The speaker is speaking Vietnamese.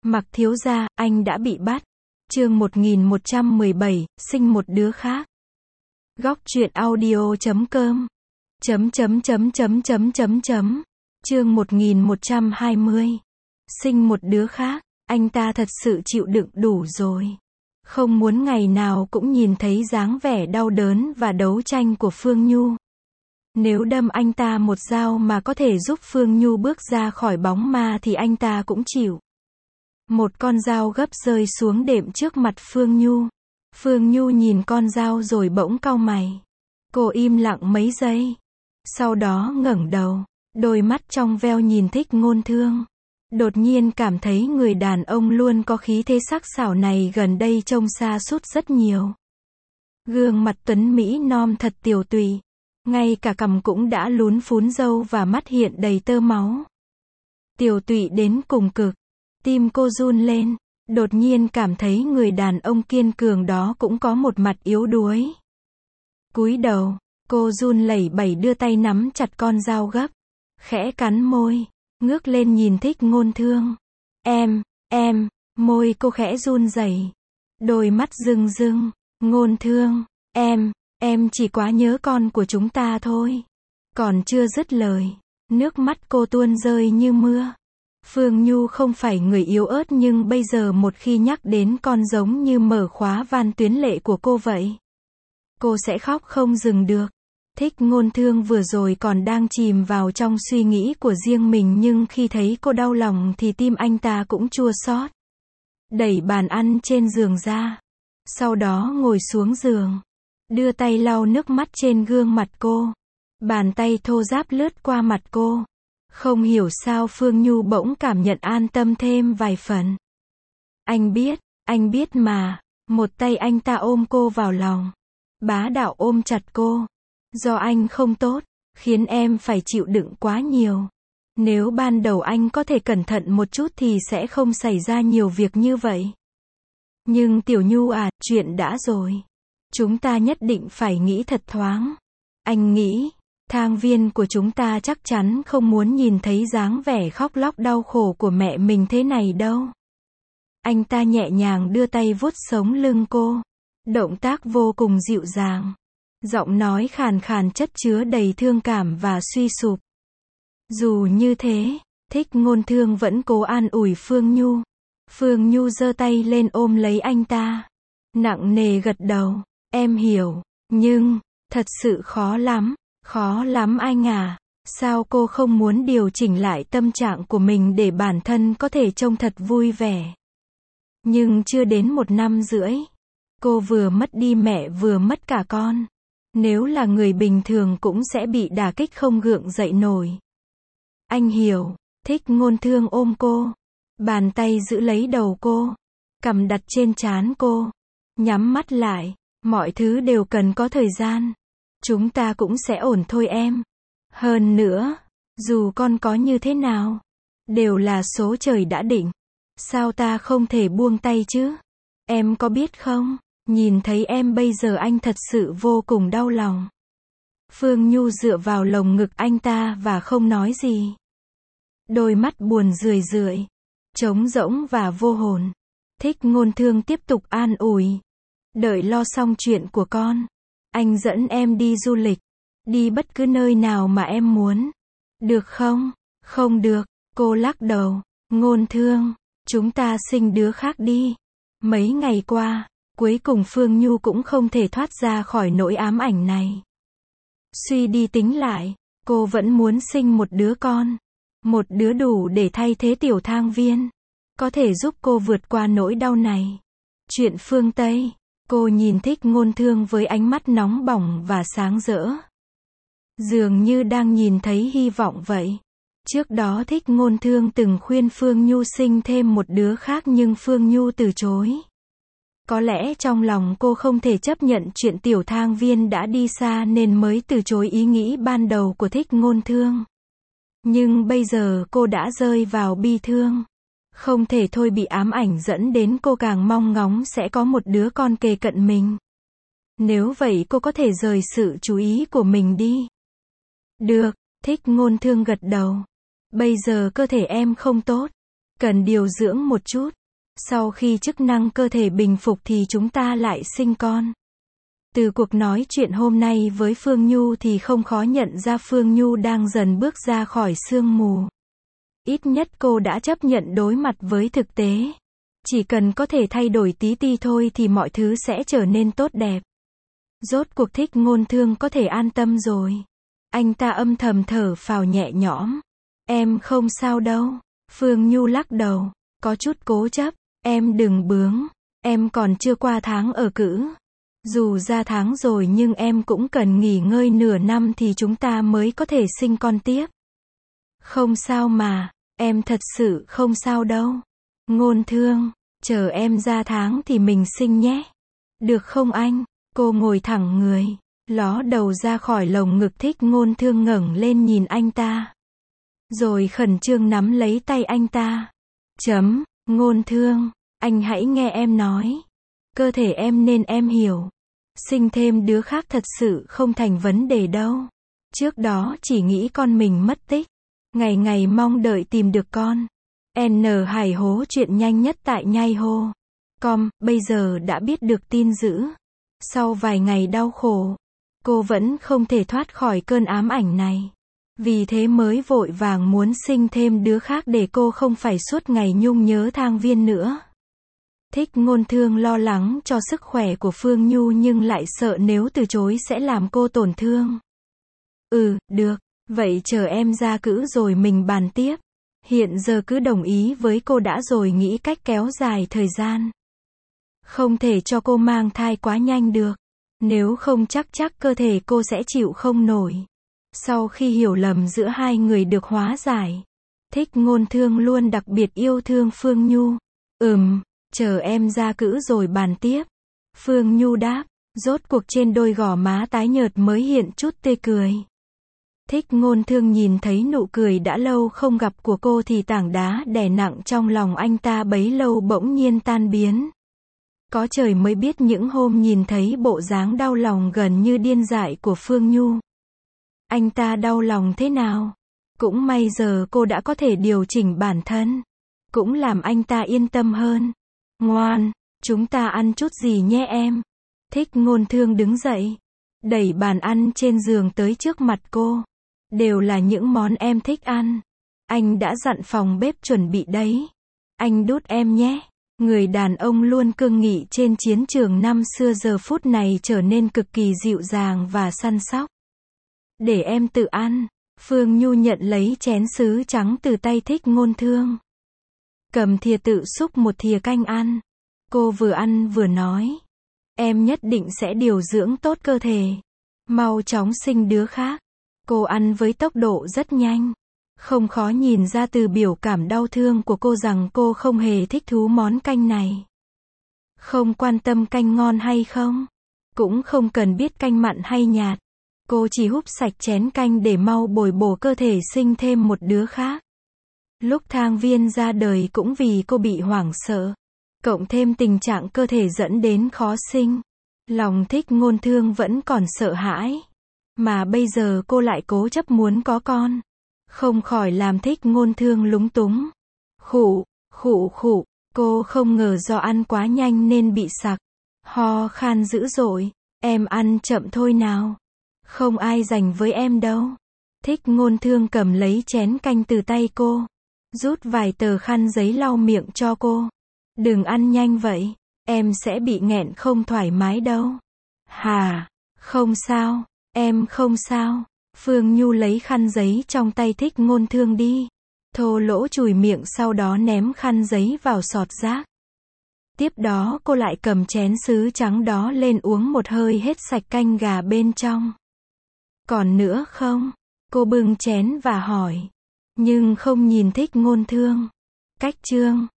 Mặc thiếu gia, anh đã bị bắt. Chương 1117, sinh một đứa khác. Góc truyện audio.com. Chương 1120. Sinh một đứa khác, anh ta thật sự chịu đựng đủ rồi. Không muốn ngày nào cũng nhìn thấy dáng vẻ đau đớn và đấu tranh của Phương Nhu. Nếu đâm anh ta một dao mà có thể giúp Phương Nhu bước ra khỏi bóng ma thì anh ta cũng chịu. Một con dao gấp rơi xuống đệm trước mặt Phương Nhu. Phương Nhu nhìn con dao rồi bỗng cau mày. Cô im lặng mấy giây. Sau đó ngẩng đầu, đôi mắt trong veo nhìn Thích Ngôn Thương. Đột nhiên cảm thấy người đàn ông luôn có khí thế sắc sảo này gần đây trông sa sút rất nhiều. Gương mặt tuấn Mỹ non thật tiều tụy. Ngay cả cằm cũng đã lún phún râu và mắt hiện đầy tơ máu. Tiều tụy đến cùng cực. Tim cô run lên, đột nhiên cảm thấy người đàn ông kiên cường đó cũng có một mặt yếu đuối. Cúi đầu, cô run lẩy bẩy đưa tay nắm chặt con dao gấp, khẽ cắn môi, ngước lên nhìn Thích Ngôn Thương. Em, môi cô khẽ run rẩy, đôi mắt rưng rưng. Ngôn Thương, em chỉ quá nhớ con của chúng ta thôi. Còn chưa dứt lời, nước mắt cô tuôn rơi như mưa. Phương Nhu không phải người yếu ớt nhưng bây giờ một khi nhắc đến con giống như mở khóa van tuyến lệ của cô vậy. Cô sẽ khóc không dừng được. Thích Ngôn Thương vừa rồi còn đang chìm vào trong suy nghĩ của riêng mình nhưng khi thấy cô đau lòng thì tim anh ta cũng chua xót. Đẩy bàn ăn trên giường ra. Sau đó ngồi xuống giường. Đưa tay lau nước mắt trên gương mặt cô. Bàn tay thô ráp lướt qua mặt cô. Không hiểu sao Phương Nhu bỗng cảm nhận an tâm thêm vài phần. Anh biết mà. Một tay anh ta ôm cô vào lòng. Bá đạo ôm chặt cô. Do anh không tốt, khiến em phải chịu đựng quá nhiều. Nếu ban đầu anh có thể cẩn thận một chút thì sẽ không xảy ra nhiều việc như vậy. Nhưng Tiểu Nhu à, chuyện đã rồi. Chúng ta nhất định phải nghĩ thật thoáng. Anh nghĩ, Thang Viên của chúng ta chắc chắn không muốn nhìn thấy dáng vẻ khóc lóc đau khổ của mẹ mình thế này đâu. Anh ta nhẹ nhàng đưa tay vuốt sống lưng cô. Động tác vô cùng dịu dàng. Giọng nói khàn khàn chất chứa đầy thương cảm và suy sụp. Dù như thế, Thích Ngôn Thương vẫn cố an ủi Phương Nhu. Phương Nhu giơ tay lên ôm lấy anh ta. Nặng nề gật đầu. Em hiểu, nhưng, thật sự khó lắm anh à. Sao cô không muốn điều chỉnh lại tâm trạng của mình để bản thân có thể trông thật vui vẻ. Nhưng chưa đến 1 năm rưỡi. Cô vừa mất đi mẹ vừa mất cả con. Nếu là người bình thường cũng sẽ bị đả kích không gượng dậy nổi. Anh hiểu. Thích Ngôn Thương ôm cô. Bàn tay giữ lấy đầu cô. Cằm đặt trên trán cô. Nhắm mắt lại. Mọi thứ đều cần có thời gian. Chúng ta cũng sẽ ổn thôi em. Hơn nữa, dù con có như thế nào, đều là số trời đã định. Sao ta không thể buông tay chứ? Em có biết không? Nhìn thấy em bây giờ anh thật sự vô cùng đau lòng. Phương Nhu dựa vào lồng ngực anh ta và không nói gì. Đôi mắt buồn rười rượi, trống rỗng và vô hồn. Thích Ngôn Thương tiếp tục an ủi. Đợi lo xong chuyện của con, anh dẫn em đi du lịch. Đi bất cứ nơi nào mà em muốn. Được không? Không được, cô lắc đầu. Ngôn Thương, chúng ta sinh đứa khác đi. Mấy ngày qua, cuối cùng Phương Nhu cũng không thể thoát ra khỏi nỗi ám ảnh này. Suy đi tính lại, cô vẫn muốn sinh một đứa con. Một đứa đủ để thay thế Tiểu Thang Viên. Có thể giúp cô vượt qua nỗi đau này. Chuyện phương Tây, cô nhìn Thích Ngôn Thương với ánh mắt nóng bỏng và sáng rỡ. Dường như đang nhìn thấy hy vọng vậy. Trước đó Thích Ngôn Thương từng khuyên Phương Nhu sinh thêm một đứa khác nhưng Phương Nhu từ chối. Có lẽ trong lòng cô không thể chấp nhận chuyện Tiểu Thang Viên đã đi xa nên mới từ chối ý nghĩ ban đầu của Thích Ngôn Thương. Nhưng bây giờ cô đã rơi vào bi thương. Không thể thôi bị ám ảnh dẫn đến cô càng mong ngóng sẽ có một đứa con kề cận mình. Nếu vậy cô có thể rời sự chú ý của mình đi. Được, Thích Ngôn Thương gật đầu. Bây giờ cơ thể em không tốt. cần điều dưỡng một chút. Sau khi chức năng cơ thể bình phục thì chúng ta lại sinh con. Từ cuộc nói chuyện hôm nay với Phương Nhu thì không khó nhận ra Phương Nhu đang dần bước ra khỏi sương mù. Ít nhất cô đã chấp nhận đối mặt với thực tế. Chỉ cần có thể thay đổi tí ti thôi thì mọi thứ sẽ trở nên tốt đẹp. Rốt cuộc Thích Ngôn Thương có thể an tâm rồi. Anh ta âm thầm thở phào nhẹ nhõm. Em không sao đâu. Phương Nhu lắc đầu, có chút cố chấp. Em đừng bướng. Em còn chưa qua tháng ở cữ. Dù ra tháng rồi nhưng em cũng cần nghỉ ngơi nửa năm thì chúng ta mới có thể sinh con tiếp. Không sao mà, em thật sự không sao đâu. Ngôn Thương, chờ em ra tháng thì mình sinh nhé. Được không anh? Cô ngồi thẳng người, ló đầu ra khỏi lồng ngực Thích Ngôn Thương ngẩng lên nhìn anh ta. Rồi khẩn trương nắm lấy tay anh ta. Ngôn Thương, anh hãy nghe em nói. Cơ thể em nên em hiểu. Sinh thêm đứa khác thật sự không thành vấn đề đâu. Trước đó chỉ nghĩ con mình mất tích. Ngày ngày mong đợi tìm được con. N Hải hố chuyện nhanh nhất tại nhai hô. Bây giờ đã biết được tin dữ. Sau vài ngày đau khổ, cô vẫn không thể thoát khỏi cơn ám ảnh này. Vì thế mới vội vàng muốn sinh thêm đứa khác để cô không phải suốt ngày nhung nhớ Thang Viên nữa. Thích Ngôn Thương lo lắng cho sức khỏe của Phương Nhu nhưng lại sợ nếu từ chối sẽ làm cô tổn thương. Được, vậy chờ em ra cữ rồi mình bàn tiếp. Hiện giờ cứ đồng ý với cô đã rồi nghĩ cách kéo dài thời gian. Không thể cho cô mang thai quá nhanh được. Nếu không chắc cơ thể cô sẽ chịu không nổi. Sau khi hiểu lầm giữa hai người được hóa giải, Thích Ngôn Thương luôn đặc biệt yêu thương Phương Nhu. Chờ em ra cữ rồi bàn tiếp. Phương Nhu đáp, rốt cuộc trên đôi gò má tái nhợt mới hiện chút tê cười. Thích Ngôn Thương nhìn thấy nụ cười đã lâu không gặp của cô thì tảng đá đè nặng trong lòng anh ta bấy lâu bỗng nhiên tan biến. Có trời mới biết những hôm nhìn thấy bộ dáng đau lòng gần như điên dại của Phương Nhu, anh ta đau lòng thế nào. Cũng may giờ cô đã có thể điều chỉnh bản thân. Cũng làm anh ta yên tâm hơn. Ngoan, chúng ta ăn chút gì nhé em. Thích Ngôn Thương đứng dậy, đẩy bàn ăn trên giường tới trước mặt cô. Đều là những món em thích ăn. Anh đã dặn phòng bếp chuẩn bị đấy. Anh đút em nhé. Người đàn ông luôn cương nghị trên chiến trường năm xưa giờ phút này trở nên cực kỳ dịu dàng và săn sóc. Để em tự ăn. Phương Nhu nhận lấy chén sứ trắng từ tay Thích Ngôn Thương. Cầm thìa tự xúc một thìa canh ăn. Cô vừa ăn vừa nói. Em nhất định sẽ điều dưỡng tốt cơ thể. Mau chóng sinh đứa khác. Cô ăn với tốc độ rất nhanh. Không khó nhìn ra từ biểu cảm đau thương của cô rằng cô không hề thích thú món canh này. Không quan tâm canh ngon hay không. Cũng không cần biết canh mặn hay nhạt. Cô chỉ húp sạch chén canh để mau bồi bổ cơ thể sinh thêm một đứa khác. Lúc Thang Viên ra đời cũng vì cô bị hoảng sợ. Cộng thêm tình trạng cơ thể dẫn đến khó sinh. Lòng Thích Ngôn Thương vẫn còn sợ hãi. Mà bây giờ cô lại cố chấp muốn có con. Không khỏi làm Thích Ngôn Thương lúng túng. Khụ, cô không ngờ do ăn quá nhanh nên bị sặc. Ho khan dữ dội. Em ăn chậm thôi nào. Không ai dành với em đâu. Thích Ngôn Thương cầm lấy chén canh từ tay cô. Rút vài tờ khăn giấy lau miệng cho cô. Đừng ăn nhanh vậy. Em sẽ bị nghẹn không thoải mái đâu. Hà, không sao. Em không sao. Phương Nhu lấy khăn giấy trong tay Thích Ngôn Thương đi. Thô lỗ chùi miệng sau đó ném khăn giấy vào sọt rác. Tiếp đó cô lại cầm chén sứ trắng đó lên uống một hơi hết sạch canh gà bên trong. Còn nữa không? Cô bưng chén và hỏi. Nhưng không nhìn Thích Ngôn Thương. Cách chương